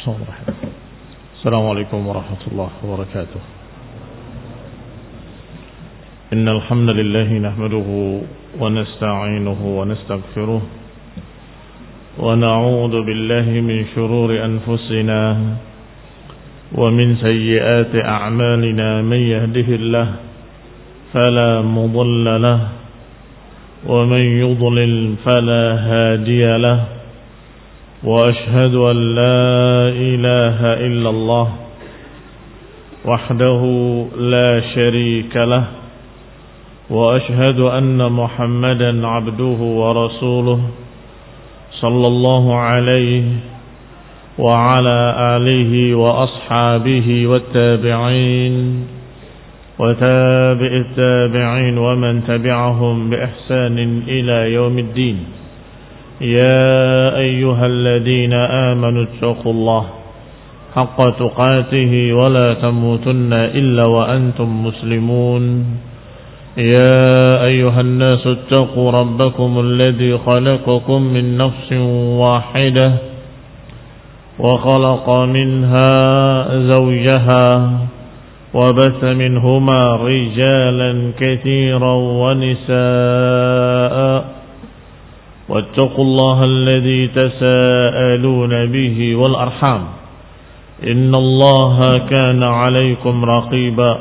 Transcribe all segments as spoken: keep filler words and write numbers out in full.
السلام عليكم ورحمة الله وبركاته. إن الحمد لله نحمده ونستعينه ونستغفره ونعوذ بالله من شرور أنفسنا ومن سيئات أعمالنا. من يهده الله فلا مضل له ومن يضلل فلا هادي له. وأشهد أن لا إله إلا الله وحده لا شريك له. وأشهد أن محمدا عبده ورسوله صلى الله عليه وعلى آله وأصحابه والتابعين وتابع التابعين ومن تبعهم بإحسان إلى يوم الدين. يا أيها الذين آمنوا اتقوا الله حق تقاته ولا تموتن إلا وأنتم مسلمون. يا أيها الناس اتقوا ربكم الذي خلقكم من نفس واحدة وخلق منها زوجها وبث منهما رجالا كثيرا ونساء واتقوا الله الذي تساءلون به والأرحام إن الله كان عليكم رقيبا.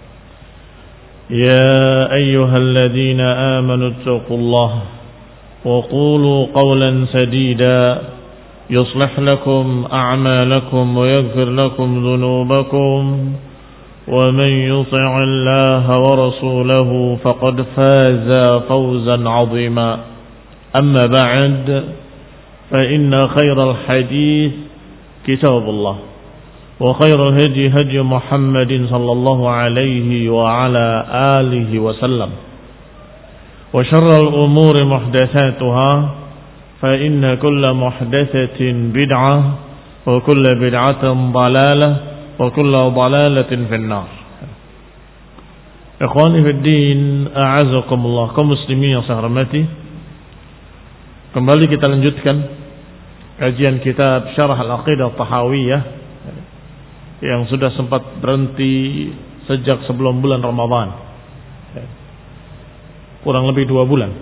يا أيها الذين آمنوا اتقوا الله وقولوا قولا سديدا يصلح لكم أعمالكم ويغفر لكم ذنوبكم ومن يطع الله ورسوله فقد فاز فوزا عظيما. أما بعد فإن خير الحديث كتاب الله وخير الهدي هدي محمد صلى الله عليه وعلى آله وسلم وشر الأمور محدثاتها فإن كل محدثة بدعة وكل بدعة ضلالة وكل ضلالة في النار. Ikhwani fi din, a'azakumullah, kaum muslimin yang saya hormati. Kembali kita lanjutkan kajian kitab Syarah Al-Aqidah Tahawiyah yang sudah sempat berhenti sejak sebelum bulan Ramadan, kurang lebih dua bulan.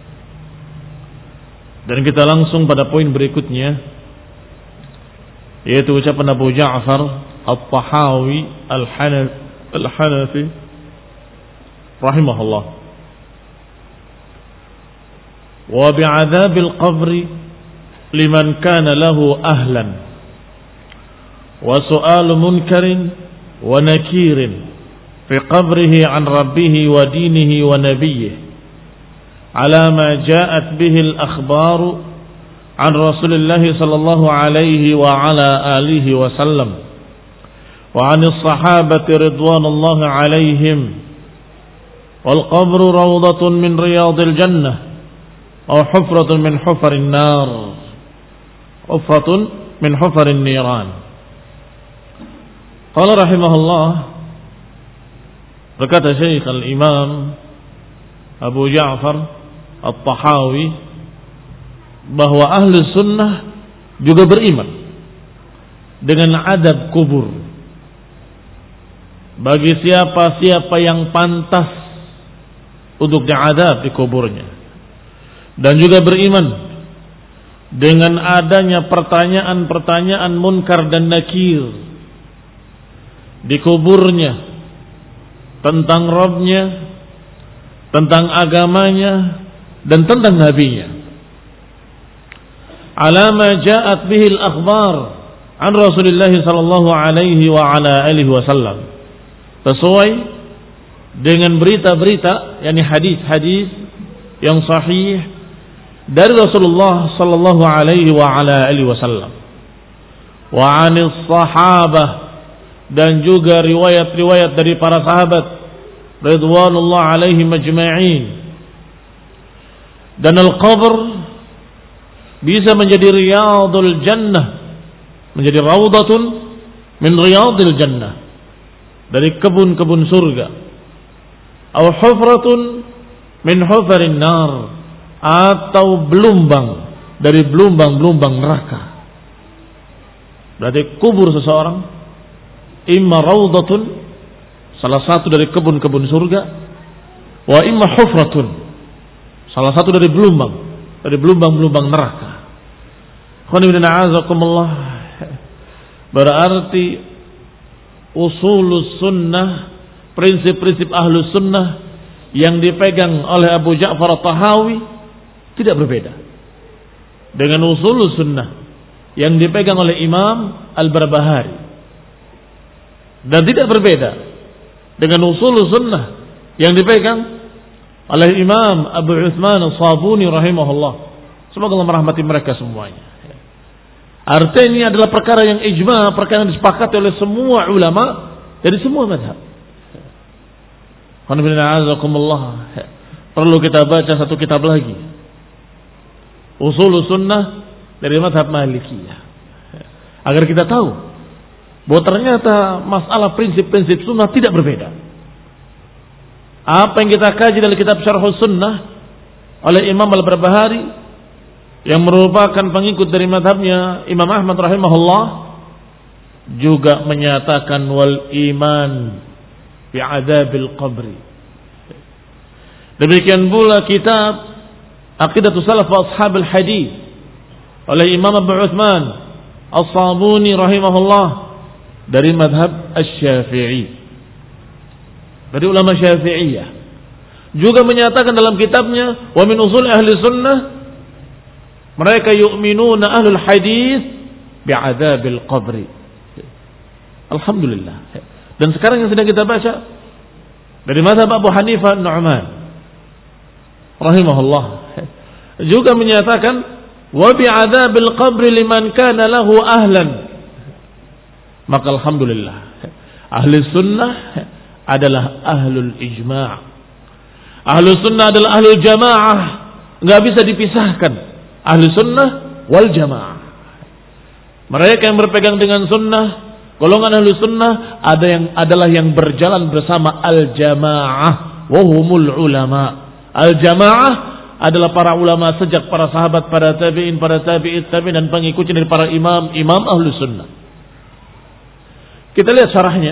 Dan kita langsung pada poin berikutnya, yaitu ucapan Abu Ja'far At-Tahawi Al-Hanafi rahimahullah. Wa bi'adzabil qabri liman kana lahu ahlan wa su'alu munkarin wa nakirin fi qabrihi an rabbih wa dinihi wa nabiyyih ala ma ja'at bihi al-akhbaru an Rasulillah sallallahu alaihi wa ala alihi wa sallam wa 'anil sahabati ridwanullahi alaihim wal qabru rawdatun min riyadil jannah أو حفرة من حفر النار حفرة من حفر النيران. قال رحمه الله, berkata Syekh Al-Imam Abu Ja'far At-Tahawi, bahwa ahli sunnah juga beriman dengan adab kubur bagi siapa-siapa yang pantas untuk diadab di kuburnya, dan juga beriman dengan adanya pertanyaan-pertanyaan munkar dan nakir di kuburnya tentang Rabbnya, tentang agamanya, dan tentang nabinya. Ala ma ja'at bihil akhbar an Rasulillah sallallahu alaihi wa ala alihi wasallam, sesuai dengan berita-berita, yakni hadis-hadis yang sahih dari Rasulullah sallallahu alaihi wa ala alihi wasallam, wa 'anis sahabah, dan juga riwayat-riwayat dari para sahabat ridwanullah alaihim ajma'in. Dan al-qabr bisa menjadi riyadul jannah, menjadi raudhatun min riyadil jannah, dari kebun-kebun surga, atau hufratun min hufarin nar, atau belumbang dari belumbang-belumbang neraka. Berarti kubur seseorang imma raudhatun, salah satu dari kebun-kebun surga, wa imma hufratun, salah satu dari belumbang, dari belumbang-belumbang neraka. Berarti usulus sunnah, prinsip-prinsip ahlus sunnah yang dipegang oleh Abu Ja'far At-Tahawi tidak berbeda dengan usulus sunnah yang dipegang oleh Imam Al-Barbahari, dan tidak berbeda dengan usulus sunnah yang dipegang oleh Imam Abu Utsman As-Sabuni rahimahullah. Semoga Allah merahmati mereka semuanya. Artinya ini adalah perkara yang ijma, perkara yang disepakati oleh semua ulama dari semua mazhab. Perlu kita baca satu kitab lagi, Ushulus Sunnah dari mazhab Malikiyah, agar kita tahu bahwa ternyata masalah prinsip-prinsip sunnah tidak berbeda. Apa yang kita kaji dalam kitab Syarhus Sunnah oleh Imam Al-Barbahari yang merupakan pengikut dari mazhabnya Imam Ahmad rahimahullah, juga menyatakan wal iman bi adzabil qabri. Demikian pula kitab Aqidatus Salaf wa Ashabil Hadis oleh Imam Abu Utsman As-Sabuni rahimahullah dari mazhab Asy-Syafi'i, dari ulama Syafi'iyah, juga menyatakan dalam kitabnya wa min usul ahli sunnah, mereka yu'minuna ahlul hadis bi'adzabil qabri. Alhamdulillah. Dan sekarang yang sedang kita baca dari mazhab Abu Hanifah Nu'man rahimahullah juga menyatakan wa bi'adzabil qabri liman kana lahu ahlan. Maka alhamdulillah, ahli sunnah adalah ahlul ijma'. Ahli sunnah adalah ahlul jamaah, enggak bisa dipisahkan. Ahli sunnah wal jamaah, mereka yang berpegang dengan sunnah, golongan ahli sunnah ada yang adalah yang berjalan bersama al jamaah, wahumul ulama. Al jamaah adalah para ulama sejak para sahabat, para tabi'in, para tabi'it tabi'in, dan pengikutnya dari para imam imam ahli sunnah. Kita lihat syarahnya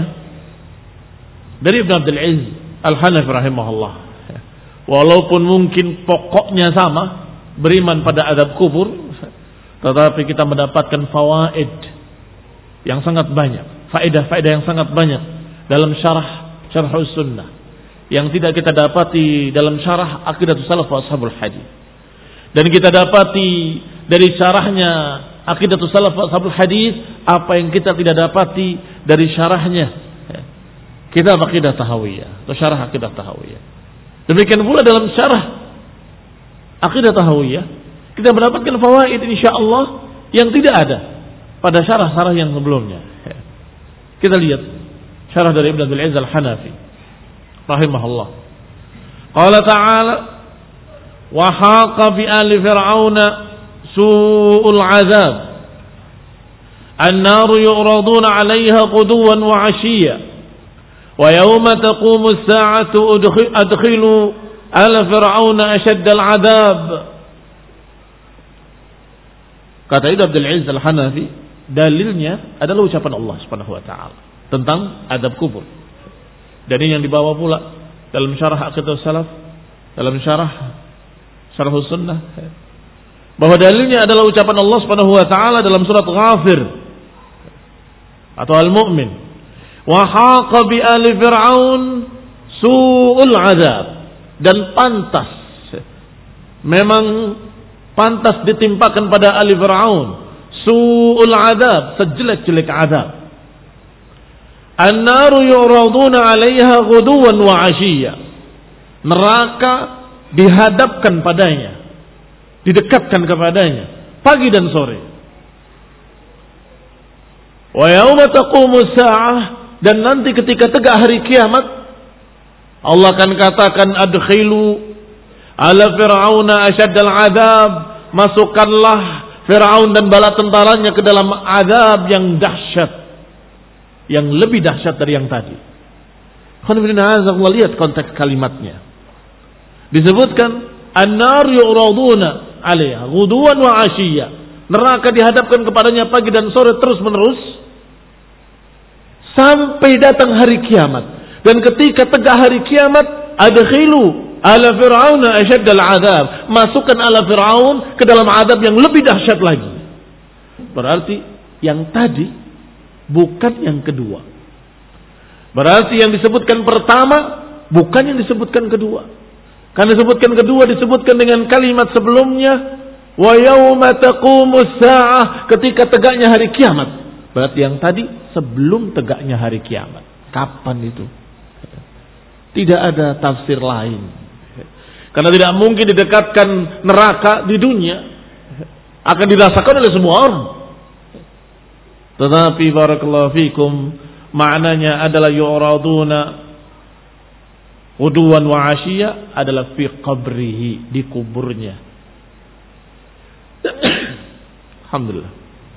dari Ibn Abdul Aziz Al-Hanafi rahimahullah. Walaupun mungkin pokoknya sama, beriman pada adab kubur, tetapi kita mendapatkan fawaid yang sangat banyak, faedah-faedah yang sangat banyak dalam syarah Syarhus Sunnah yang tidak kita dapati dalam syarah Aqidatus Salaf wa Ashabul Hadis, dan kita dapati dari syarahnya Aqidatus Salaf wa Ashabul Hadis apa yang kita tidak dapati dari syarahnya kitab Aqidah Tahawiyah atau syarah Aqidah Tahawiyah. Demikian pula dalam syarah Aqidah Tahawiyah kita mendapatkan fawaid insyaallah yang tidak ada pada syarah-syarah yang sebelumnya. Kita lihat syarah dari Ibn Abdul Aziz Al-Hanafi rahimahullah. Qala ta'ala wa haqa bi ali fir'auna su'ul 'adzab an-nar yu'raduna 'alayha quduwan wa 'ashiyya wa yawma taqumu as-sa'atu adkhilu ala fir'auna asyaddal 'adzab. Kata Ibnu Abdul Aziz Al-Hanafi, dalilnya adalah ucapan Allah Subhanahu wa taala tentang adab kubur. Dan ini yang dibawa pula dalam syarah Aqidatus Salaf, dalam syarah Syarhus Sunnah, bahwa dalilnya adalah ucapan Allah Subhanahu wa taala dalam surat Ghafir atau Al-Mu'min, wa haqa bi ali fir'aun su'ul 'adzab, dan pantas, memang pantas ditimpakan pada ali Fir'aun su'ul 'adzab, sejelek-jelek azab. An-naru yu'raduna 'alaiha ghuduwan wa 'ashiyya, neraka dihadapkan padanya, didekatkan kepadanya pagi dan sore. Wa yauma taqumu as-sa'ah, dan nanti ketika tegak hari kiamat Allah akan katakan adkhilu ala fir'auna asyaddal 'adzab, masukkanlah Fir'aun dan bala tentaranya ke dalam azab yang dahsyat, yang lebih dahsyat dari yang tadi. Lihat konteks kalimatnya. Disebutkan an-nar yu'raduna 'alaiha ghuduwan wa 'ashiyya, neraka dihadapkan kepadanya pagi dan sore terus menerus sampai datang hari kiamat. Dan ketika tegak hari kiamat, adkhilu ala fir'aun asyaddal adab, masukkan ala Fir'aun ke dalam adab yang lebih dahsyat lagi. Berarti yang tadi bukan yang kedua. Berarti yang disebutkan pertama bukan yang disebutkan kedua. Karena disebutkan kedua disebutkan dengan kalimat sebelumnya, wa yauma taqumus saah, ketika tegaknya hari kiamat. Berarti yang tadi sebelum tegaknya hari kiamat. Kapan itu? Tidak ada tafsir lain. Karena tidak mungkin didekatkan neraka di dunia, akan dirasakan oleh semua orang. Tetapi barakallahu fikum, maknanya adalah yu'raduna uduwan wa ashiya, adalah fi qabrihi, di kuburnya. Alhamdulillah.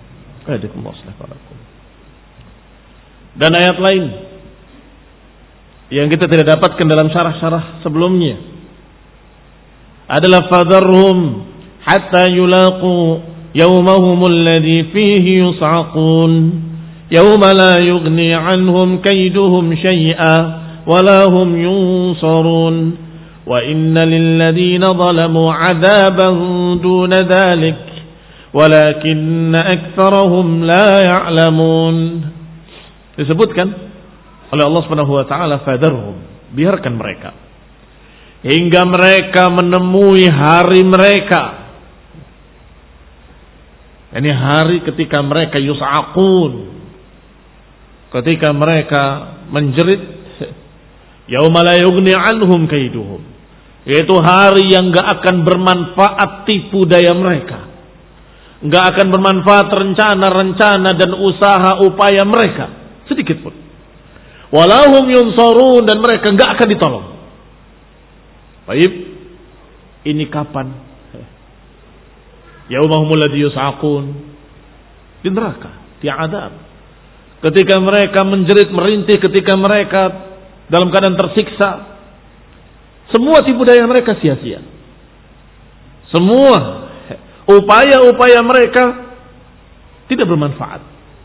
Dan ayat lain yang kita tidak dapatkan dalam syarah-syarah sebelumnya adalah fadharhum hatta yulaqu yawmahum alladhi fihi yus'aqun yawma la yughni anhum kayduhum shay'a wa la hum yunsarun wa inna lilladhina zalamu 'adaban duna dhalik walakinna aktsarahum la ya'lamun. Disebutkan oleh Allah Subhanahu wa taala, fadharhum, biarkan mereka hingga mereka menemui hari mereka. Ini hari ketika mereka yus'aqun, ketika mereka menjerit, yauma la yughni anhum kaiduhum, yaitu hari yang enggak akan bermanfaat tipu daya mereka, enggak akan bermanfaat rencana-rencana dan usaha upaya mereka sedikit pun. Walahum yunsarun, dan mereka enggak akan ditolong. Baik, ini kapan? Yaumahumul ladzi yus'aqun, di neraka, di azab. Ketika mereka menjerit merintih, ketika mereka dalam keadaan tersiksa, semua tipu daya mereka sia-sia. Semua upaya-upaya mereka tidak bermanfaat.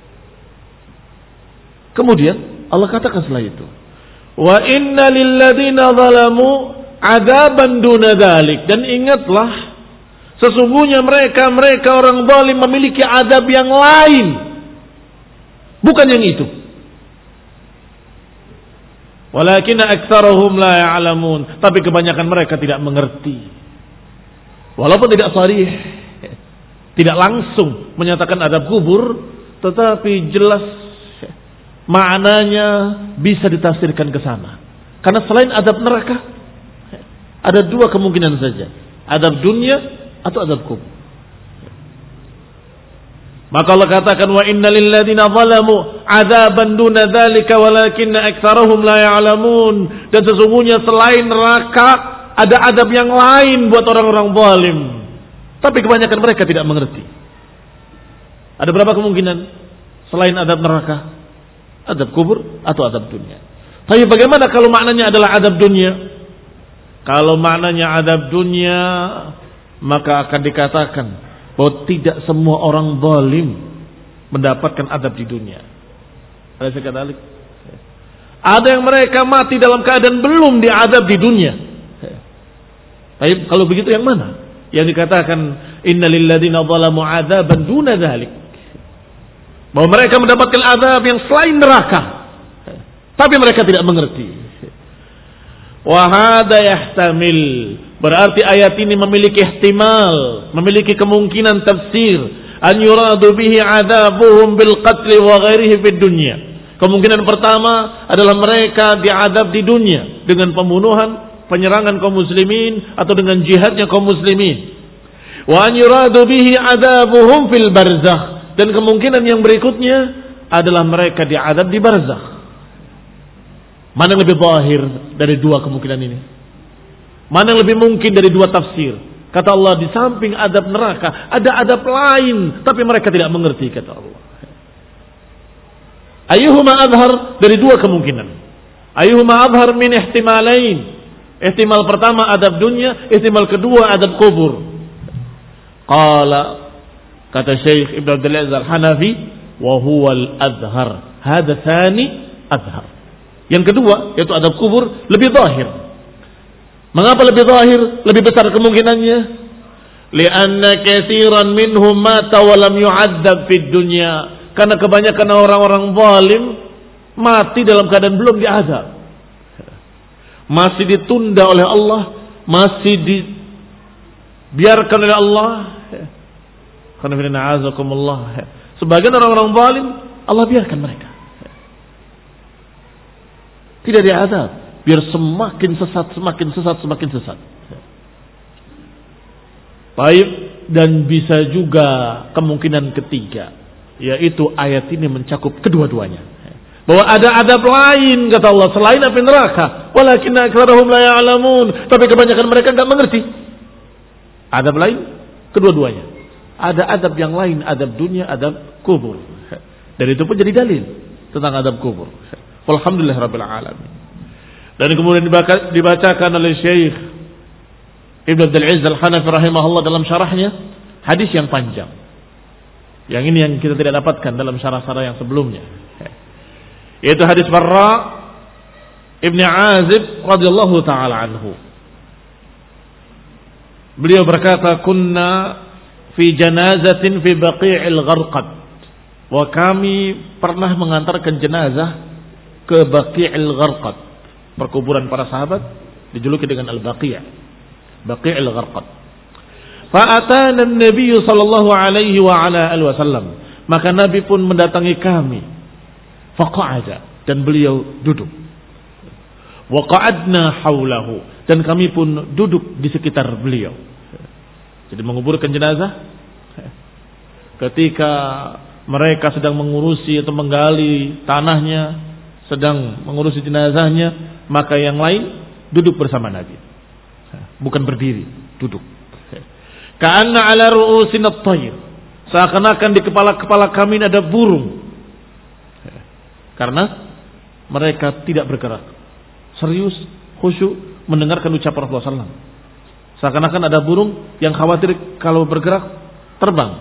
Kemudian Allah katakan setelah itu, wa inna lilladzina zalamu adaban duna dzalik, dan ingatlah sesungguhnya mereka mereka orang zalim memiliki adab yang lain, bukan yang itu. Walakinna aktsarahum la ya'lamun, tapi kebanyakan mereka tidak mengerti. Walaupun tidak sharih, tidak langsung menyatakan adab kubur, tetapi jelas maknanya bisa ditafsirkan ke sana. Karena selain adab neraka, ada dua kemungkinan saja, adab dunia atau adab kubur. Maka Allah katakan, wa innal ladzina zalamu adzaban duna dzalika walakinna aktsarahum la ya'lamun, dan sesungguhnya selain neraka ada adab yang lain buat orang-orang zalim, tapi kebanyakan mereka tidak mengerti. Ada berapa kemungkinan selain adab neraka? Adab kubur atau adab dunia. Tapi bagaimana kalau maknanya adalah adab dunia? Kalau maknanya adab dunia, maka akan dikatakan bahwa tidak semua orang zalim mendapatkan adab di dunia. Ada sekali. Ada yang mereka mati dalam keadaan belum diadab di dunia. Tapi kalau begitu yang mana? Yang dikatakan innalil ladzina zalamu adzaban duna dzalik, bahwa mereka mendapatkan azab yang selain neraka, tapi mereka tidak mengerti. Wa hadza yahtamil, berarti ayat ini memiliki ihtimal, memiliki kemungkinan tafsir, an yuradu bihi adzabuhum bil qatl wa ghairihi fid dunya. Kemungkinan pertama adalah mereka diadab di dunia dengan pembunuhan, penyerangan kaum muslimin, atau dengan jihadnya kaum muslimin. Wa an yuradu bihi adzabuhum fil barzakh, dan kemungkinan yang berikutnya adalah mereka diadab di barzakh. Mana yang lebih zahir dari dua kemungkinan ini? Mana yang lebih mungkin dari dua tafsir? Kata Allah, di samping adab neraka ada adab lain, tapi mereka tidak mengerti, kata Allah. Ayyuhuma adhar, dari dua kemungkinan. Ayyuhuma adhar min ihtimalain. Ihtimal pertama adab dunia, ihtimal kedua adab kubur. Qala, Kata Syekh Ibn Abdul Aziz Al-Hanafi, wa huwa al-adhhar. Hada tsani adhhar. Yang kedua, yaitu adab kubur lebih zahir. Mengapa lebih zahir? Lebih besar kemungkinannya. Lianna katsiran minhum mata wa lam yu'adzab fid dunya. Karena kebanyakan orang-orang zalim mati dalam keadaan belum diazab. Masih ditunda oleh Allah, masih dibiarkan oleh Allah. Sebagian orang-orang zalim Allah biarkan mereka. Tidak diazab, biar semakin sesat, semakin sesat, semakin sesat. Baik, dan bisa juga kemungkinan ketiga, yaitu ayat ini mencakup kedua-duanya. Bahwa ada adab lain, kata Allah, selain api neraka. Walakinna aktsarahum la ya'lamun. Tapi kebanyakan mereka enggak mengerti. Adab lain, kedua-duanya. Ada adab yang lain, adab dunia, adab kubur. Dan itu pun jadi dalil tentang adab kubur. Alhamdulillah Rabbil Alamin. Dan kemudian dibacakan oleh Syekh Ibn Abdul Aziz Al-Hanafi rahimahullah dalam syarahnya hadis yang panjang. Yang ini yang kita tidak dapatkan dalam syarah-syarah yang sebelumnya. Yaitu hadis Barra Ibn Azib radhiyallahu taala anhu. Beliau berkata, "Kunna fi janazatin fi Baqi'il Gharqad." Wa kami pernah mengantarkan jenazah ke Baqi'il Gharqad, perkuburan para sahabat dijuluki dengan Al-Baqi', Baqi'il Gharqad. Fa atana an-nabiy sallallahu alaihi wa ala alihi wasallam, maka Nabi pun mendatangi kami. Faqa'ada, dan beliau duduk. Wa qa'adna haulahu, dan kami pun duduk di sekitar beliau. Jadi menguburkan jenazah, ketika mereka sedang mengurusi atau menggali tanahnya, sedang mengurusi jenazahnya, maka yang lain duduk bersama Nabi. Bukan berdiri, duduk. Ka'anna ala ru'usina at-tayr, seakan-akan di kepala-kepala kami ada burung. Karena mereka tidak bergerak, serius, khusyuk mendengarkan ucapan Rasulullah sallallahu alaihi wasallam. Seakan-akan ada burung yang khawatir kalau bergerak terbang.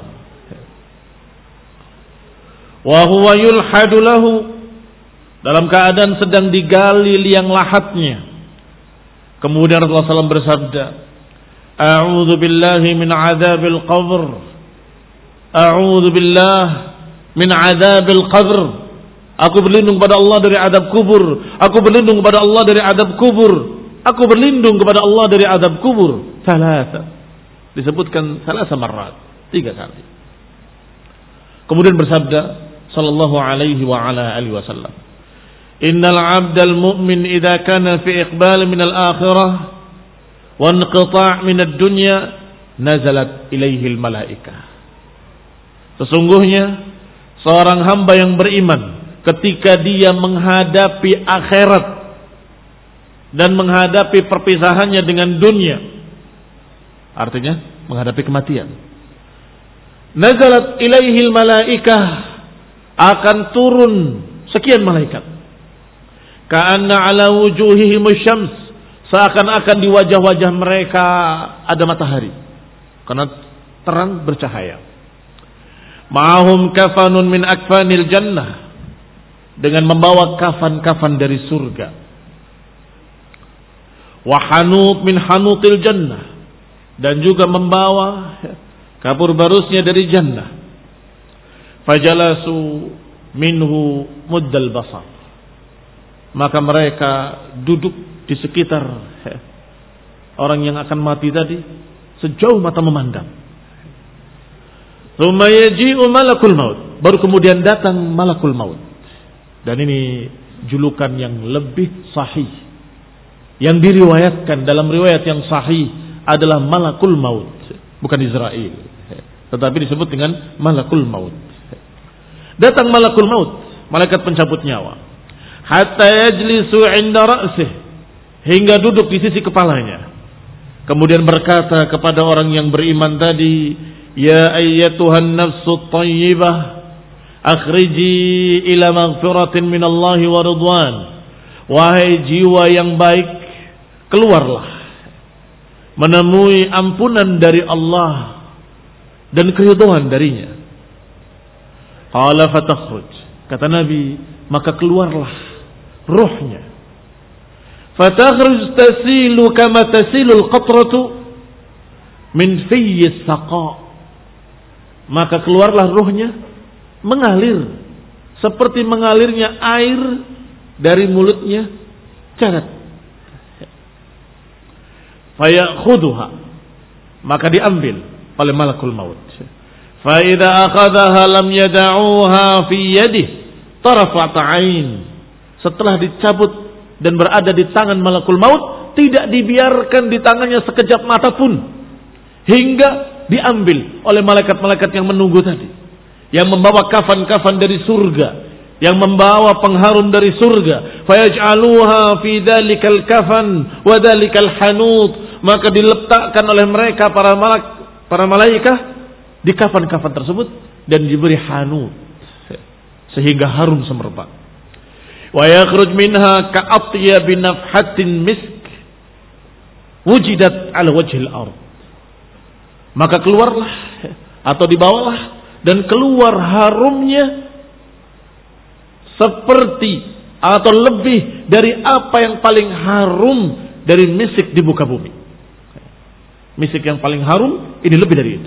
Wa huwa yulhadu lahu, dalam keadaan sedang digali liang lahatnya. Kemudian Rasulullah sallallahu alaihi wasallam bersabda, "A'udzu billahi min 'adzabil qabr. A'udzu billahi min 'adzabil qabr." Aku berlindung kepada Allah dari adab kubur. Aku berlindung kepada Allah dari adab kubur. Aku berlindung kepada Allah dari adab kubur. Salasa. Disebutkan salasa marrat, tiga kali. Kemudian bersabda sallallahu alaihi wa ala alihi wasallam, "Innal 'abdal mu'min idza kana fi iqbal min al-akhirah wa inqita' min ad-dunya nazalat ilaihi al-malaikah." Sesungguhnya seorang hamba yang beriman ketika dia menghadapi akhirat dan menghadapi perpisahannya dengan dunia, artinya menghadapi kematian, nazalat ilaihil malaikah, akan turun sekian malaikat. Ka'anna ala wujuhihim syams, seakan-akan di wajah-wajah mereka ada matahari karena terang bercahaya. Ma'ahum kafanun min akfanil jannah, dengan membawa kafan-kafan dari surga. Wa hanut min hanutil jannah, dan juga membawa kapur barusnya dari jannah. Fajalasu minhu muddal basar, maka mereka duduk di sekitar orang yang akan mati tadi sejauh mata memandang. Tsumma yaji'u malakul maut, baru kemudian datang malakul maut. Dan ini julukan yang lebih sahih, yang diriwayatkan dalam riwayat yang sahih adalah malakul maut, bukan Israel, tetapi disebut dengan malakul maut. Datang malakul maut, malaikat pencabut nyawa, hatta yajlisu 'inda ra'sih, hingga duduk di sisi kepalanya. Kemudian berkata kepada orang yang beriman tadi, "Ya ayyatuhan nafsut thayyibah, akhriji ila maghfiratin minallahi wa ridwan." Wahai jiwa yang baik, keluarlah menemui ampunan dari Allah dan keridhaan darinya. Qala fatakhruj, kata Nabi, maka keluarlah ruhnya. Fatakhruj tasilu kama tasilul qatratu min fiyis saqa, maka keluarlah ruhnya mengalir seperti mengalirnya air dari mulutnya carat. Fayakhudhuha, maka diambil oleh malakul maut. Fa idza akhadhaha lam yad'uha fi yadihi tarafat 'ain. Setelah dicabut dan berada di tangan malakul maut, tidak dibiarkan di tangannya sekejap mata pun hingga diambil oleh malaikat-malaikat yang menunggu tadi, yang membawa kafan-kafan dari surga, yang membawa pengharum dari surga. Fayaj'aluha fi dzalikal kafan wa dzalikal hanut, maka diletakkan oleh mereka para malak para malaikat di kafan-kafan tersebut dan diberi hanut sehingga harum semerbak. Wa yakhruj minha ka'atyabi nafhatin misk wujidat ala wajhil ard, maka keluarlah atau dibawalah dan keluar harumnya seperti atau lebih dari apa yang paling harum dari misik di muka bumi. Misik yang paling harum ini lebih dari itu.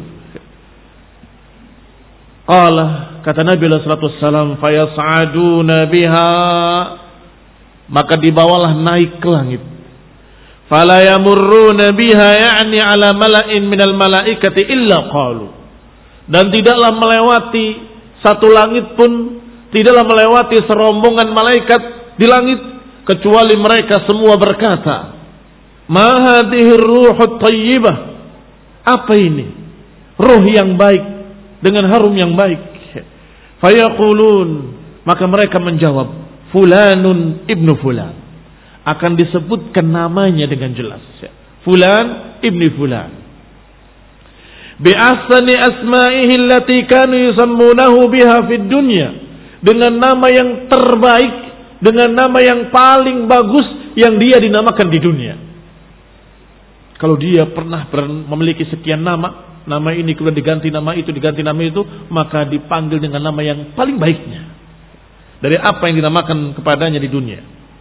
Qala, kata Nabi sallallahu alaihi wasallam, fayas'aduna biha, maka dibawalah naik ke langit. Fala yamurruna biha ya'ni ala mala'in minal malaikati illa qalu, dan tidaklah melewati satu langit pun, tidaklah melewati serombongan malaikat di langit kecuali mereka semua berkata, ma hadhihi ruhut thayyibah, apa ini ruh yang baik dengan harum yang baik. Fayaqulun, maka mereka menjawab, fulanun ibnu fulan, akan disebutkan namanya dengan jelas, fulan ibni fulan, bi ahsani asma'ihi allati kanu yusammunahu biha fid dunya, dengan nama yang terbaik, dengan nama yang paling bagus yang dia dinamakan di dunia. Kalau dia pernah memiliki sekian nama, nama ini kemudian diganti nama itu, diganti nama itu, maka dipanggil dengan nama yang paling baiknya dari apa yang dinamakan kepadanya di dunia.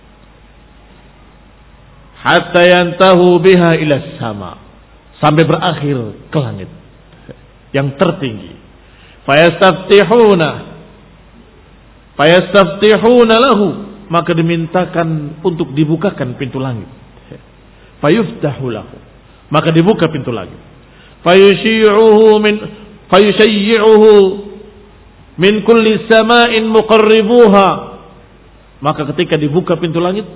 Hatta yantahu biha ila sama, sampai berakhir ke langit yang tertinggi. Fayastaftihuna fayastaftihuna lahu, maka dimintakan untuk dibukakan pintu langit. Fayuftahu lahu, maka dibuka pintu langit. Fayusyi'uhu min fayusyyi'uhu min kulli sama'in muqarribuha, maka ketika dibuka pintu langit,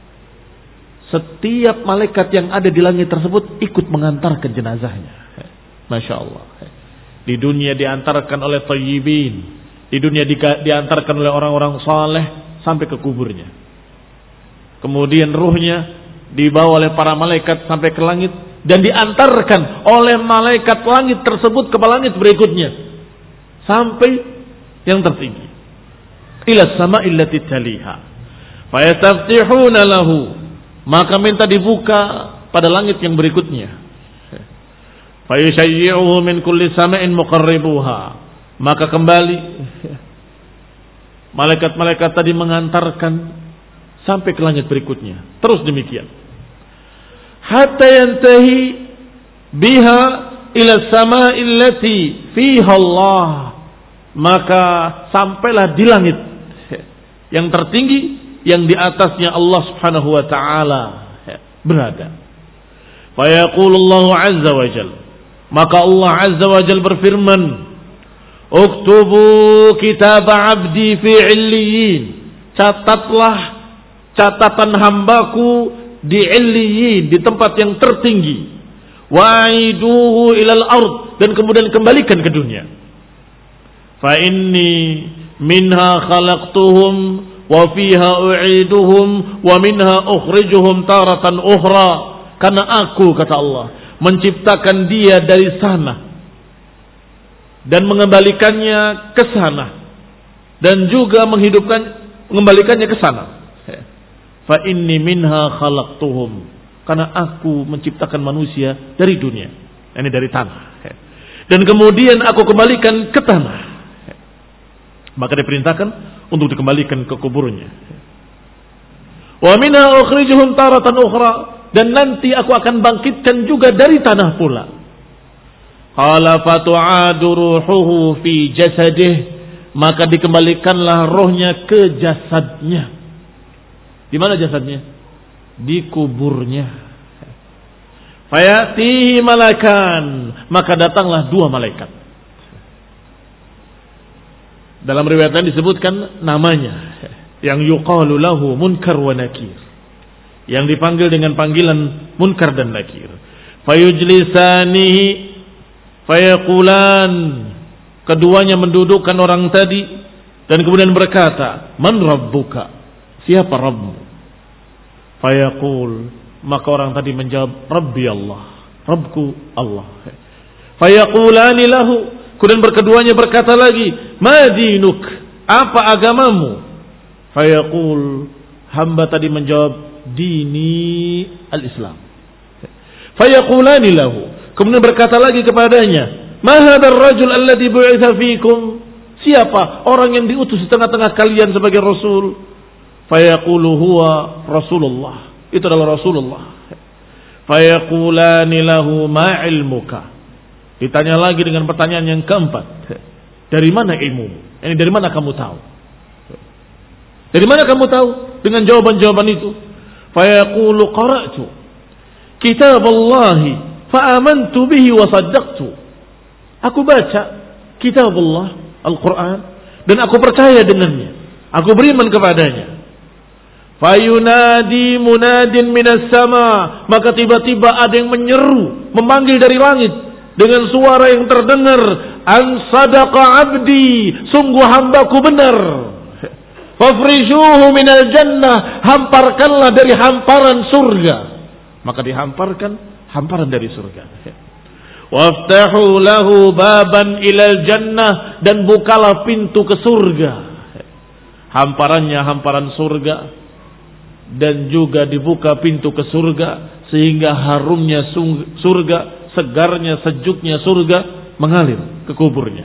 setiap malaikat yang ada di langit tersebut ikut mengantarkan jenazahnya. Masya Allah. Di dunia diantarkan oleh thayyibin, di dunia diantarkan oleh orang-orang saleh sampai ke kuburnya. Kemudian ruhnya dibawa oleh para malaikat sampai ke langit dan diantarkan oleh malaikat langit tersebut ke langit berikutnya sampai yang tertinggi, ila sama'il lati taliha. Fayastaftihuna lahu, maka minta dibuka pada langit yang berikutnya. Fayusyayyi'uhu min kulli sama'in muqarribuha, maka kembali malaikat-malaikat tadi mengantarkan sampai ke langit berikutnya. Terus demikian. Hatta yantahi biha ila sama'il lati fiha Allah, maka sampailah di langit yang tertinggi yang di atasnya Allah Subhanahu wa taala berada. Fa yaqulu Allah azza wa jalla, maka Allah azza wa jalla berfirman, uktubu kitab 'abdi fi 'illiyin, catatlah catatan hambaku di 'illiyin, di tempat yang tertinggi. Wa'iduhu ilal ard, dan kemudian kembalikan ke dunia. Fa inni minha khalaqtuhum wa fiha u'iduhum wa minha ukhrijuhum taratan ukhra, karena aku, kata Allah, menciptakan dia dari sana dan mengembalikannya ke sana, dan juga menghidupkan mengembalikannya ke sana. Fa inni minha khalaqtuhum, karena aku menciptakan manusia dari dunia, ini dari tanah. dan kemudian aku kembalikan ke tanah. Maka diperintahkan untuk dikembalikan ke kuburnya. Wa minha ukhrijuhum taratan ukhra, dan nanti aku akan bangkitkan juga dari tanah pula. Qala fatu'adu ruhuhu fi jasadih, maka dikembalikanlah rohnya ke jasadnya. Di mana jasadnya? Di kuburnya. Fayatihi malakan, maka datanglah dua malaikat. Dalam riwayat lain disebutkan namanya, yang yuqalu lahu Munkar wa Nakir, yang dipanggil dengan panggilan Munkar dan Nakir. Fayujlisanihi fayaqulan, keduanya mendudukkan orang tadi dan kemudian berkata, man rabbuka, siapa Rabbmu? Fayaqul, maka orang tadi menjawab, Rabbi Allah, Rabbku Allah. Fayaqulani lahu, kemudian berkeduanya berkata lagi, ma dinuk, apa agamamu? Fayaqul, hamba tadi menjawab, dini al-Islam. Fayaqulani lahu, kemudian berkata lagi kepadanya, ma hadzal rajul alladhi bu'itsa fikum, siapa orang yang diutus di tengah-tengah kalian sebagai rasul? Fayaqulu huwa Rasulullah, itu adalah Rasulullah. Fayaqulani lahu ma ilmuka, ditanya lagi dengan pertanyaan yang keempat, dari mana ilmumu? Ini dari mana kamu tahu? Dari mana kamu tahu? Dengan jawaban-jawaban itu. Fayaqulu qara'tu kitab Allahi fa'amantu bihi wa saddaqtu. Aku baca kitab Allah, Al-Quran, dan aku percaya dengannya. Aku beriman kepadanya. Fayunadi munadin minas sama, maka tiba-tiba ada yang menyeru, memanggil dari langit dengan suara yang terdengar, an sadaqa abdi, sungguh hambaku benar. Fafrishuhu minal jannah, hamparkanlah dari hamparan surga. Maka dihamparkan hamparan dari surga. Waftahu lahu baban ilal jannah, dan bukalah pintu ke surga. Hamparannya hamparan surga, dan juga dibuka pintu ke surga, sehingga harumnya surga, segarnya, sejuknya surga mengalir ke kuburnya.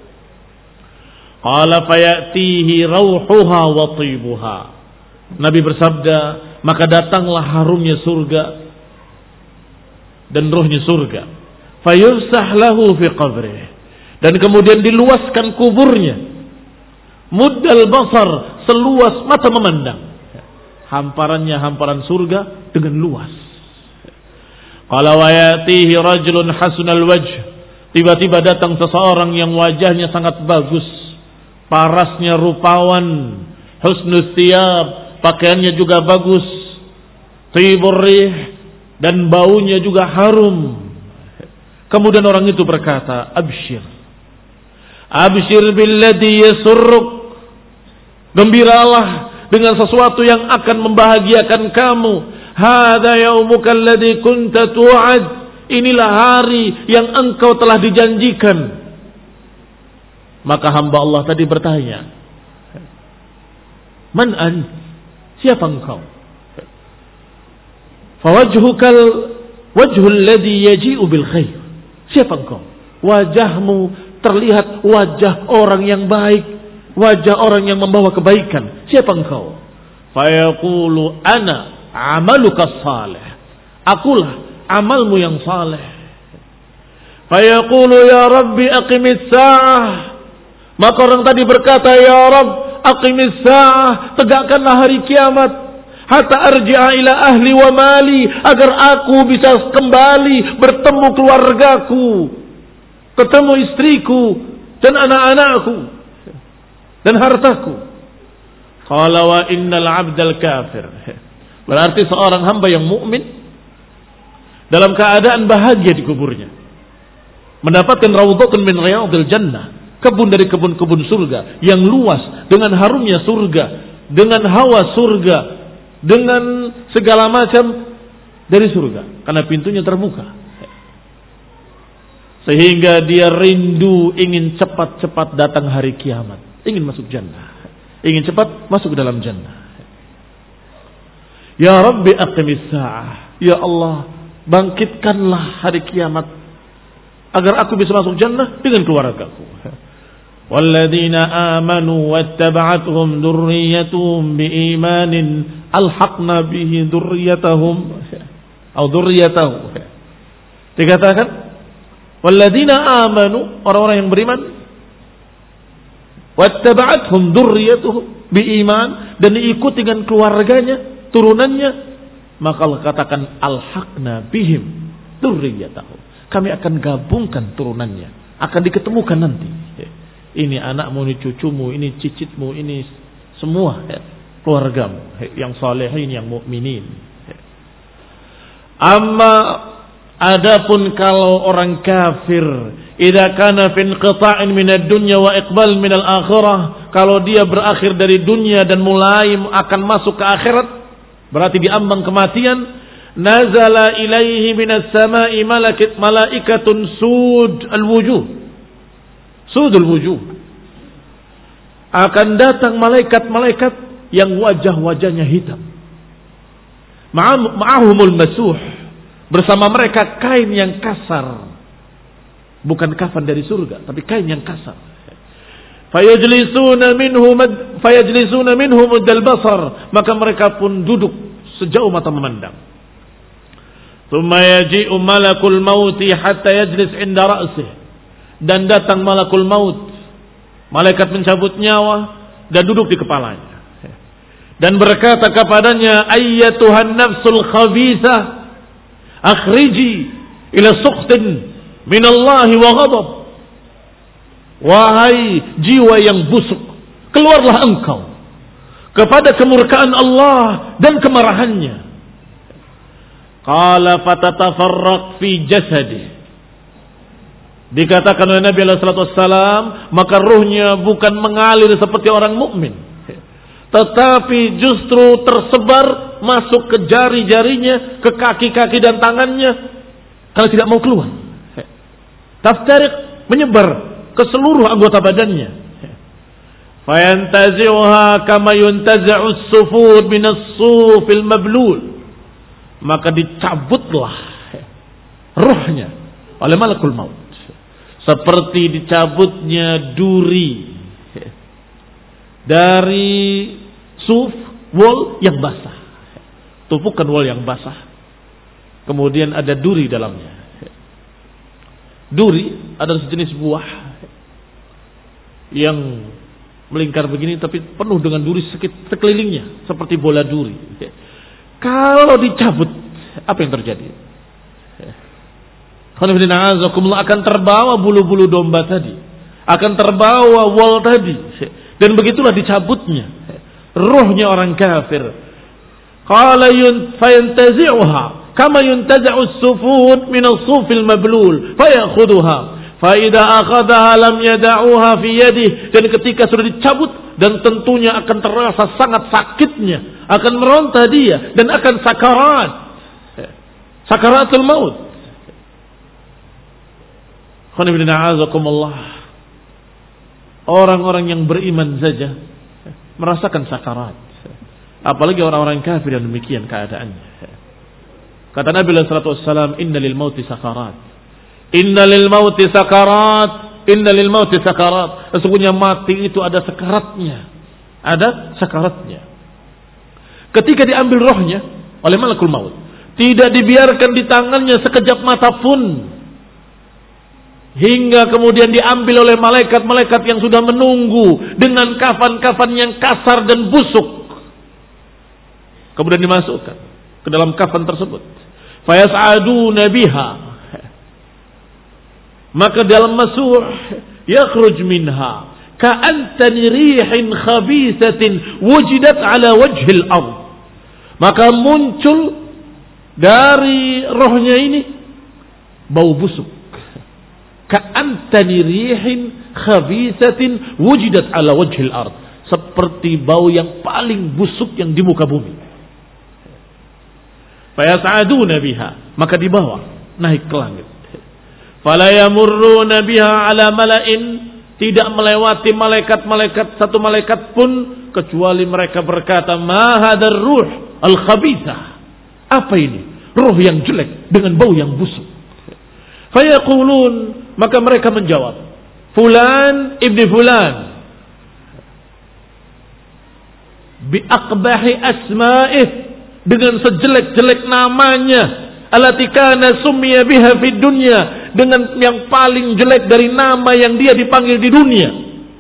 Qala fayatihi rauhuha wa tibuha. Nabi bersabda, maka datanglah harumnya surga dan rohnya surga. Fayufsah lahu fi qabrih, dan kemudian diluaskan kuburnya. Muddal basar, seluas mata memandang. Hamparannya hamparan surga dengan luas. Qala wa yatihi rajulun hasunal wajh, tiba-tiba datang seseorang yang wajahnya sangat bagus, parasnya rupawan, husnul thiyab, pakaiannya juga bagus, thibur rih, dan baunya juga harum. Kemudian orang itu berkata, abshir, abshir billadhi yasurruk, gembiralah dengan sesuatu yang akan membahagiakan kamu. Hadza yaumuka alladzi kunta tu'ad, inilah hari yang engkau telah dijanjikan. Maka hamba Allah tadi bertanya, man ant, siapa engkau? Fawajhukal wajhul ladzi yaji'u bil khair, siapa engkau? Wajahmu terlihat wajah orang yang baik, wajah orang yang membawa kebaikan. Siapa engkau? Fayaqulu ana amaluka salih, akulah amalmu yang saleh. Fayaqulu ya Rabbi aqimis sa'ah, maka orang tadi berkata, ya Rabb aqimis sa'ah, tegakkanlah hari kiamat, hatta arji'a ila ahli wa mali, agar aku bisa kembali bertemu keluargaku, ketemu istriku dan anak-anakku dan hartaku. Qala wa innal 'abdal kafir, berarti seorang hamba yang mukmin dalam keadaan bahagia di kuburnya, mendapatkan raudhatun min riyadil jannah, kebun dari kebun-kebun surga yang luas dengan harumnya surga, dengan hawa surga, dengan segala macam dari surga, karena pintunya terbuka, sehingga dia rindu ingin cepat-cepat datang hari kiamat, ingin masuk jannah, ingin cepat masuk ke dalam jannah. Ya Rabbi aqimis sa'ah, ya Allah bangkitkanlah hari kiamat, agar aku bisa masuk jannah dengan keluargaku. Walladzina amanu wattaba'athum dzurriyyatuhum biimanin alhaqna bihi dzurriyyatahum atau dzurriyyatahum. Dikatakan walladzina amanu, orang-orang yang beriman, wattaba'athum dzurriyyatuhum biiman, dan diikuti dengan keluarganya, turunannya, maka Allah katakan alhaqna bihim dzurriyyatahum. Kami akan gabungkan turunannya, akan diketemukan nanti. Ini anakmu, ini cucumu, ini cicitmu, ini semua ya, keluargamu yang salihin, yang mukminin. Amma adapun kalau orang kafir, idza kana fi inqita'in minad dunya wa iqbal minal akhirah, kalau dia berakhir dari dunia dan mulai akan masuk ke akhirat, berarti diambang kematian, nazala ilaihi minas sama'i malakat malaikatun sud al-wujuh. Sudul wujuh, akan datang malaikat-malaikat yang wajah-wajahnya hitam. Ma'ahumul masuh, bersama mereka kain yang kasar, bukan kafan dari surga, tapi kain yang kasar. Fayajlisuna minhu fayajlisuna minhu muddal basar, maka mereka pun duduk sejauh mata memandang. Tsumma yaji'u malakul mauti hatta yajlis 'inda ra'sihi, dan datang malakul maut, malaikat mencabut nyawa, dan duduk di kepalanya dan berkata kepadanya, ayyatuhan nafsul khabithah akhriji ila sukhtin minallahi wa ghadab. Wahai jiwa yang busuk, keluarlah engkau kepada kemurkaan Allah dan kemarahannya. Qala fatatafarraq fi jasadihi, dikatakan oleh Nabi sallallahu alaihi wasallam, maka ruhnya bukan mengalir seperti orang mukmin, tetapi justru tersebar masuk ke jari-jarinya, ke kaki-kaki dan tangannya, kalau tidak mau keluar. Taftariq, menyebar ke seluruh anggota badannya. Fayantazi'uha kama yuntaza'u as-sufud min as-sufil mablul, maka dicabutlah ruhnya oleh malakul maut seperti dicabutnya duri dari suf, wol yang basah, tumpukan wol yang basah, kemudian ada duri dalamnya. Duri adalah sejenis buah yang melingkar begini tapi penuh dengan duri sekelilingnya seperti bola duri. Kalau dicabut, apa yang terjadi? Akan terbawa bulu-bulu domba tadi, akan terbawa wol tadi, dan begitulah dicabutnya ruhnya orang kafir. Qala fayantazi'uha kama yuntaza'u as-sufud min as-sufil mablul fayakhudhuha fa idza akhadhaha lam yada'uha fi yadihi, dan ketika sudah dicabut, dan tentunya akan terasa sangat sakitnya, akan meronta dia dan akan sakarat, sakaratul maut. Orang-orang yang beriman saja merasakan sakarat, apalagi orang-orang kafir yang demikian keadaannya. Kata Nabi sallallahu alaihi wasallam, inna lil mauti sakarat, inna lil mauti sakarat, inna lil mauti sakarat. Sesungguhnya mati itu ada sakaratnya, ada sakaratnya. Ketika diambil rohnya oleh malakul maut, tidak dibiarkan di tangannya sekejap mata pun, hingga kemudian diambil oleh malaikat-malaikat yang sudah menunggu dengan kafan-kafan yang kasar dan busuk, kemudian dimasukkan ke dalam kafan tersebut. Fayas'aduna biha, maka dalam masuh yakhruj minha ka'antani rihin khabisatin wujidat ala wajhil ard, maka muncul dari rohnya ini bau busuk. Ka'antani rihin khabisatin wujidat ala wajhil ard, seperti bau yang paling busuk yang di muka bumi. Fayas'aduna biha, maka dibawa naik ke langit. Fala yamurruna biha ala mala'in, tidak melewati malaikat-malaikat satu malaikat pun kecuali mereka berkata, ma hadzal ruh al khabithah, apa ini ruh yang jelek dengan bau yang busuk. Fayaqulun, Maka mereka menjawab, Fulan ibni Fulan bi aqbahi asma'ih, dengan sejelek-jelek namanya, allati kana summiya biha fid dunya, dengan yang paling jelek dari nama yang dia dipanggil di dunia.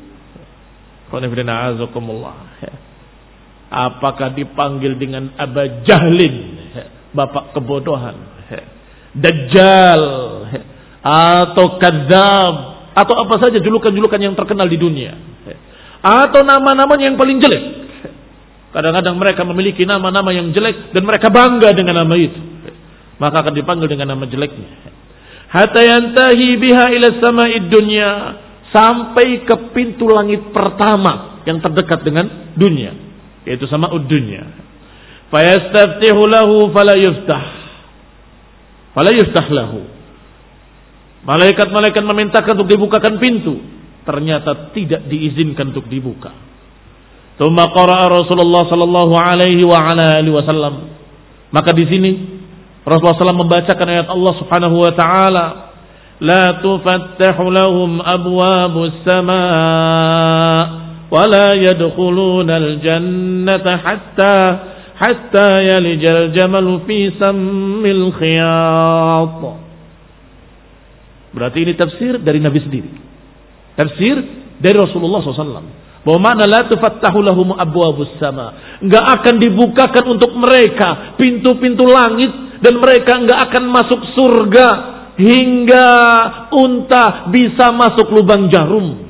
Apakah dipanggil dengan Aba Jahlin, bapak kebodohan, Dajjal, atau Kadzab, atau apa saja julukan-julukan yang terkenal di dunia, atau nama-namanya yang paling jelek. Kadang-kadang mereka memiliki nama-nama yang jelek dan mereka bangga dengan nama itu, maka akan dipanggil dengan nama jeleknya. Hatta yantahi biha ila sama'id dunya, sampai ke pintu langit pertama yang terdekat dengan dunia, yaitu sama'ud dunya. Fayastaftihu lahu fala yuftah, fala yuftah lahu. Malaikat-malaikat memintakan untuk dibukakan pintu, ternyata tidak diizinkan untuk dibuka. Tsumma qara'a Rasulullah sallallahu alaihi wa ala alihi wasallam. Maka di sini Rasulullah sallallahu alaihi wasallam membacakan ayat Allah Subhanahu wa taala, la tufattahu lahum abwabus samaa wa la yadkhuluna al-jannata hatta hatta yalijal jamalu fi sammil khiyat. Berarti ini tafsir dari Nabi sendiri, tafsir dari Rasulullah sallallahu alaihi wasallam, bahwa makna la tufattahu lahum abwabus sama, enggak akan dibukakan untuk mereka pintu-pintu langit, dan mereka enggak akan masuk surga hingga unta bisa masuk lubang jarum.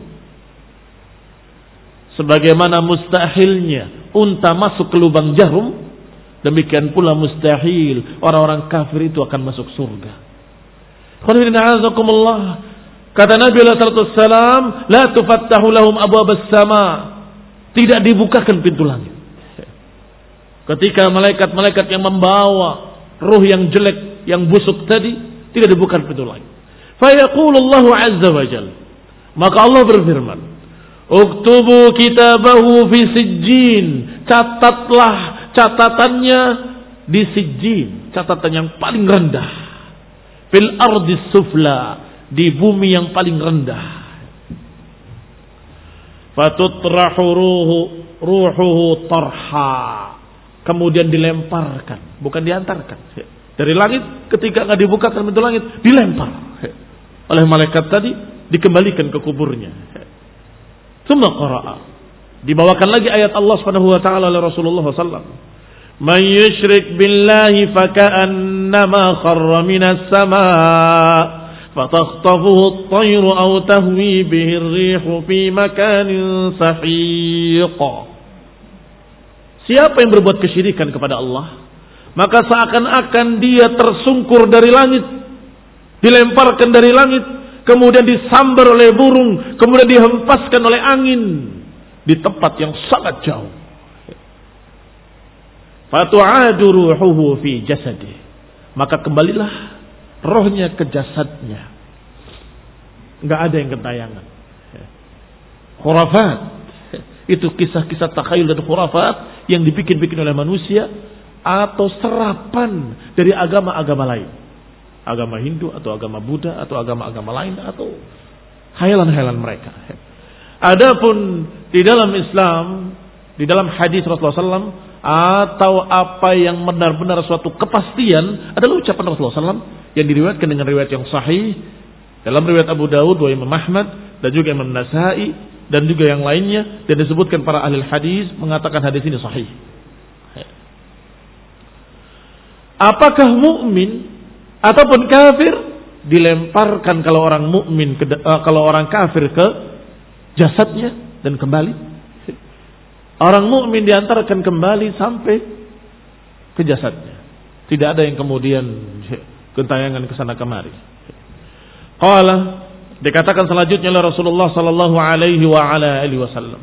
Sebagaimana mustahilnya unta masuk ke lubang jarum, demikian pula mustahil orang-orang kafir itu akan masuk surga. Kata Nabi sallallahu alaihi wasallam, la tufattahu lahum abwabus sama, tidak dibukakan pintu langit. Ketika malaikat-malaikat yang membawa ruh yang jelek, yang busuk tadi, tidak dibuka pintu langit. Fa yaqulullahu azza wa jalla, maka Allah berfirman, uktubu kitabahu fi sijjin, catatlah catatannya di sijjin, catatan yang paling rendah, fil ardis sufla, di bumi yang paling rendah. Fatutrahu ruhu ruhuhu tarha, kemudian dilemparkan, bukan diantarkan dari langit. Ketika enggak dibukakan pintu langit, dilempar oleh malaikat tadi, dikembalikan ke kuburnya. Tsumma qara'a, dibawakan lagi ayat Allah Subhanahu wa taala oleh Rasulullah sallallahu alaihi wasallam, man yusyrik billahi faka'annama kharra minas samaa fatakhtafuhu at-tayru aw tahwi bihi ar-rihu fi makanin sahiq. Siapa yang berbuat kesyirikan kepada Allah, maka seakan-akan dia tersungkur dari langit, dilemparkan dari langit, kemudian disambar oleh burung, kemudian dihempaskan oleh angin di tempat yang sangat jauh. Fatu'adu ruhuhu fi jasadih, maka kembalilah rohnya ke jasadnya. Enggak ada yang kentayangan. Khurafat, itu kisah-kisah takhayul dan khurafat yang dibikin-bikin oleh manusia, atau serapan dari agama-agama lain, agama Hindu atau agama Buddha atau agama-agama lain, atau khayalan-khayalan mereka. Adapun di dalam Islam, di dalam hadis Rasulullah sallallahu alaihi wasallam, atau apa yang benar-benar suatu kepastian, adalah ucapan Rasulullah sallallahu alaihi wasallam yang diriwayatkan dengan riwayat yang sahih dalam riwayat Abu Dawud, wa Imam Ahmad, dan juga Imam Nasai, dan juga yang lainnya, dan disebutkan para ahli hadis mengatakan hadis ini sahih. Apakah mukmin ataupun kafir dilemparkan kalau orang mukmin ke, uh, kalau orang kafir ke jasadnya dan kembali? Orang mukmin diantarkan kembali sampai ke jasadnya. Tidak ada yang kemudian gentayangan ke sana kemari. Qala, dikatakan selanjutnya oleh Rasulullah sallallahu alaihi wa ala alihi wasallam,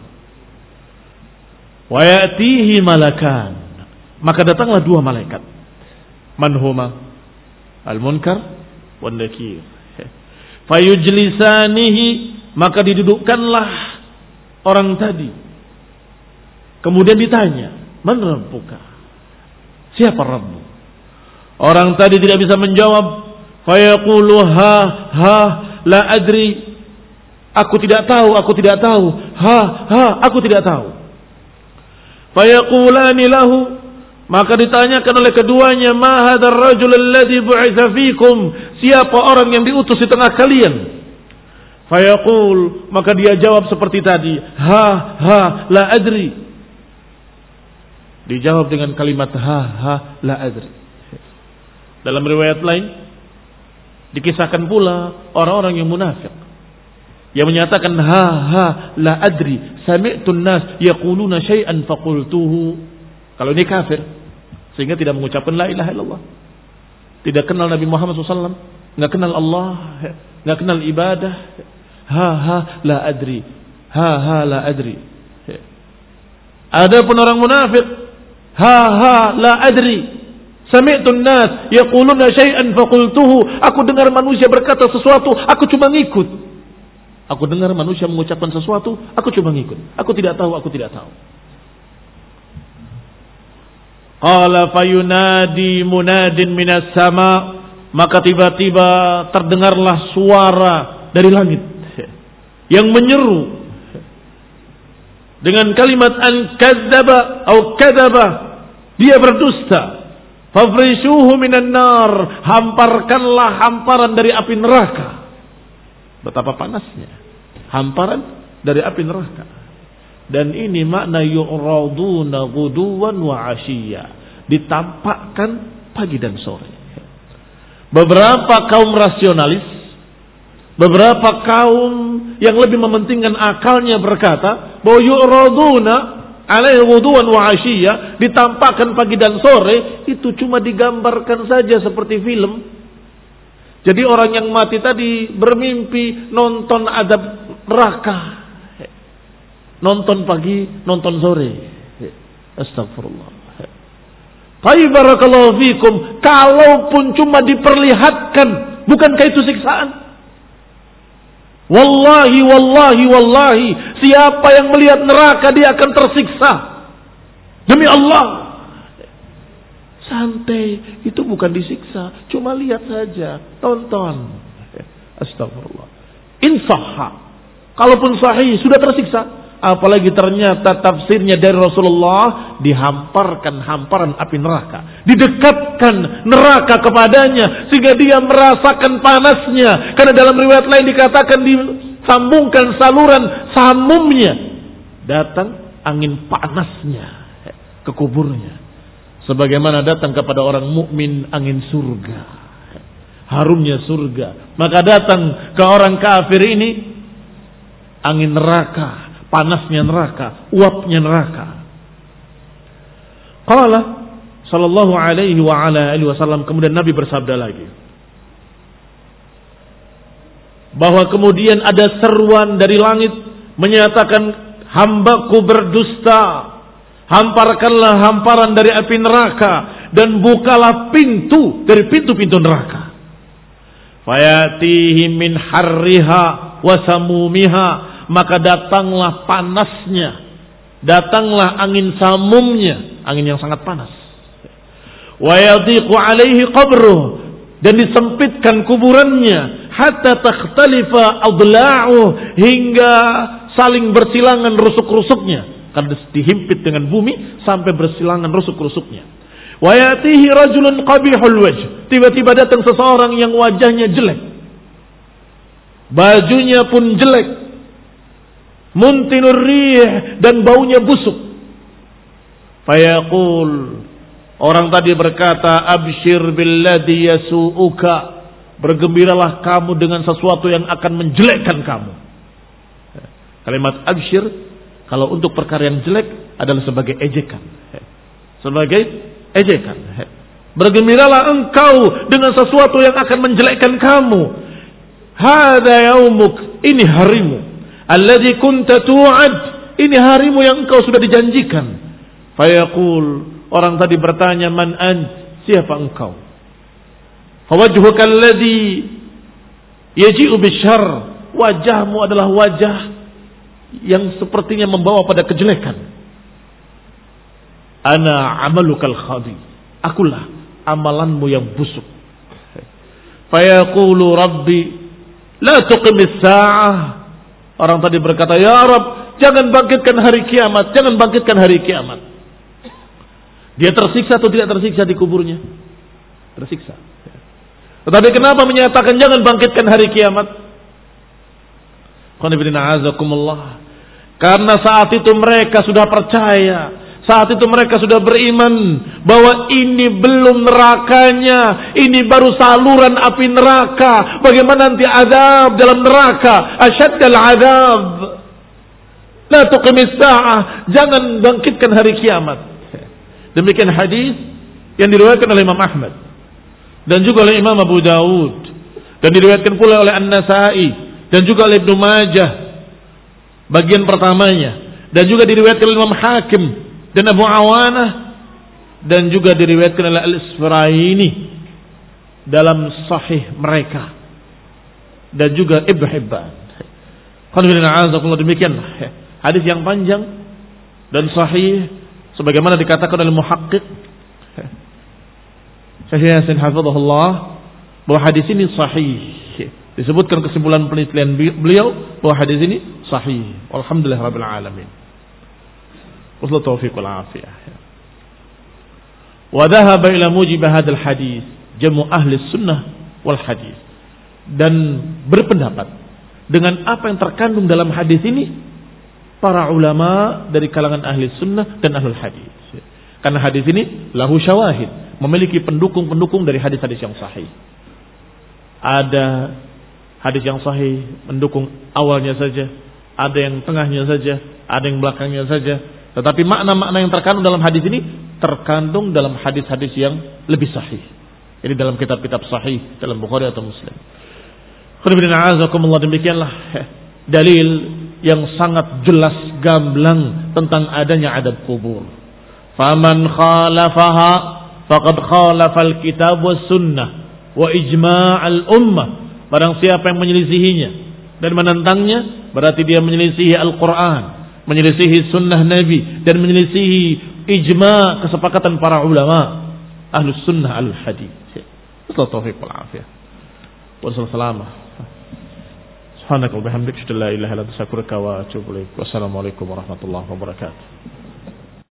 wa ya'tihi malakan, maka datanglah dua malaikat. Man huma? Al-munkar wan nakir. Fayujlisanihi, maka didudukkanlah orang tadi. Kemudian ditanya, man rabbuka? Siapa Rabbmu? Orang tadi tidak bisa menjawab. Fayaqulu ha ha la adri. Aku tidak tahu, aku tidak tahu. Ha, ha, aku tidak tahu. Fayaqulani lahu, maka ditanyakan oleh keduanya, ma hadzal rajul alladhi bu'itsa fikum? Siapa orang yang diutus di tengah kalian? Fayaqul, maka dia jawab seperti tadi, ha, ha, la adri. Dijawab dengan kalimat ha, ha, la adri. Dalam riwayat lain dikisahkan pula orang-orang yang munafik yang menyatakan ha, ha, la adri, sami'tun nas yaquluna syai'an faqultuhu. Kalau ini kafir, sehingga tidak mengucapkan la ilaha illallah, tidak kenal Nabi Muhammad shallallahu alaihi wasallam, nggak kenal Allah, nggak kenal ibadah. Ha, ha, la adri, ha, ha, la adri. Adapun orang munafik, ha, ha, la adri, sami'tun nas yaquluna syai'an faqultuhu. Aku dengar manusia berkata sesuatu, aku cuma ngikut. Aku dengar manusia mengucapkan sesuatu, aku cuma ngikut. Aku tidak tahu, aku tidak tahu. Qala fayunadi munadin minas sama, maka tiba-tiba terdengarlah suara dari langit yang menyeru dengan kalimat an kadzaba atau kadzaba, dia berdusta. Fafrishuhu minan nar, hamparkanlah hamparan dari api neraka. Betapa panasnya hamparan dari api neraka. Dan ini makna yu'raduna ghuduwan wa 'ashiyya, ditampakkan pagi dan sore. Beberapa kaum rasionalis, beberapa kaum yang lebih mementingkan akalnya berkata bahwa yu'raduna alaihi ghuduwan wa 'ashiyya, ditampakkan pagi dan sore, itu cuma digambarkan saja seperti film. Jadi orang yang mati tadi bermimpi nonton adab neraka, nonton pagi, nonton sore. Astagfirullah. Tapi barakallahu fikum, kalaupun cuma diperlihatkan, bukankah itu siksaan? Wallahi, wallahi, wallahi, siapa yang melihat neraka dia akan tersiksa. Demi Allah. Santai, itu bukan disiksa, cuma lihat saja, tonton. Astagfirullah. Insahha, kalaupun sahih sudah tersiksa, apalagi ternyata tafsirnya dari Rasulullah, dihamparkan hamparan api neraka, didekatkan neraka kepadanya sehingga dia merasakan panasnya. Karena dalam riwayat lain dikatakan disambungkan saluran samumnya, datang angin panasnya ke kuburnya. Sebagaimana datang kepada orang mukmin angin surga, harumnya surga. Maka datang ke orang kafir ini angin neraka, panasnya neraka, uapnya neraka. Qala sallallahu alaihi wa ala alihi wasallam, kemudian Nabi bersabda lagi bahwa kemudian ada seruan dari langit menyatakan, hambaku berdusta, hamparkanlah hamparan dari api neraka dan bukalah pintu dari pintu-pintu neraka. Fayatihi min harriha wa samumiha, maka datanglah panasnya, datanglah angin samumnya, angin yang sangat panas. Wa yadhiqu alaihi qabruh, dan disempitkan kuburannya, hatta takhtalifa adla'uh, hingga saling bersilangan rusuk-rusuknya. Karena dihimpit dengan bumi sampai bersilangan rusuk-rusuknya. Wa yatihi rajulun qabihul wajh, tiba-tiba datang seseorang yang wajahnya jelek, bajunya pun jelek, muntinur rih, dan baunya busuk. Fayaqul, orang tadi berkata, abshir billadhi yasu'uka, bergembiralah kamu dengan sesuatu yang akan menjelekkan kamu. Kalimat abshir kalau untuk perkara yang jelek adalah sebagai ejekan, sebagai ejekan. Bergembiralah engkau dengan sesuatu yang akan menjelekkan kamu. Hada yaumuk, ini harimu. Alladzi kunta tu'ad, ini harimu yang engkau sudah dijanjikan. Fayaqul, orang tadi bertanya, man ant, siapa engkau? Fawajhuka alladzi yaji'u bisyarr, wajahmu adalah wajah yang sepertinya membawa pada kejelekan. Ana amalukal khadi, akulah amalanmu yang busuk. Fayaqulu rabbi, La tuqimis sa'ah. Orang tadi berkata, ya Rabb, jangan bangkitkan hari kiamat, jangan bangkitkan hari kiamat. Dia tersiksa atau tidak tersiksa di kuburnya? Tersiksa. Tetapi kenapa menyatakan jangan bangkitkan hari kiamat? Karena saat itu mereka sudah percaya, saat itu mereka sudah beriman bahwa ini belum nerakanya, ini baru saluran api neraka. Bagaimana nanti azab dalam neraka? Asyaddal azab. La tuqimis sa'ah, jangan bangkitkan hari kiamat. Demikian hadis yang diriwayatkan oleh Imam Ahmad dan juga oleh Imam Abu Dawud, dan diriwayatkan pula oleh An-Nasa'i dan juga oleh Ibnu Majah bagian pertamanya, dan juga diriwayatkan oleh Imam Hakim dan Abu Awanah, dan juga diriwayatkan oleh Al-Isfaraini dalam sahih mereka, dan juga Ibnu Hibban. Demikian hadis yang panjang dan sahih sebagaimana dikatakan oleh muhaqqiq Syekh Yasin hafizahullah bahwa hadis ini sahih. Disebutkan kesimpulan penelitian beliau bahwa hadis ini sahih. Alhamdulillah rabbil alamin. Wassalamu taufiq wal afiyah. Wa dhahaba ila mujib hadzal hadis jamu ahli sunnah wal hadis, dan berpendapat dengan apa yang terkandung dalam hadis ini para ulama dari kalangan ahli sunnah dan ahlul hadis. Karena hadis ini lahu syawahid, memiliki pendukung-pendukung dari hadis-hadis yang sahih. Ada hadis yang sahih mendukung awalnya saja, ada yang tengahnya saja, ada yang belakangnya saja. Tetapi makna-makna yang terkandung dalam hadis ini terkandung dalam hadis-hadis yang lebih sahih. Jadi dalam kitab-kitab sahih, dalam Bukhari atau Muslim. Demikianlah dalil yang sangat jelas gamblang tentang adanya adab kubur. Faman khalafaha faqad khalafa al-kitab was sunnah wa ijma' al-ummah. Barang siapa yang menyelisihinya dan menentangnya, berarti dia menyelisihi Al-Quran, menyelisihi sunnah Nabi, dan menyelisihi ijma' kesepakatan para ulama ahlus sunnah al-hadith. Wassalamu taufiq wal afiyah. Wassalamu subhanaka wa bihamdika, la ilaha illa anta astaghfiruka wa atubu ilaik. Wassalamualaikum warahmatullahi wabarakatuh.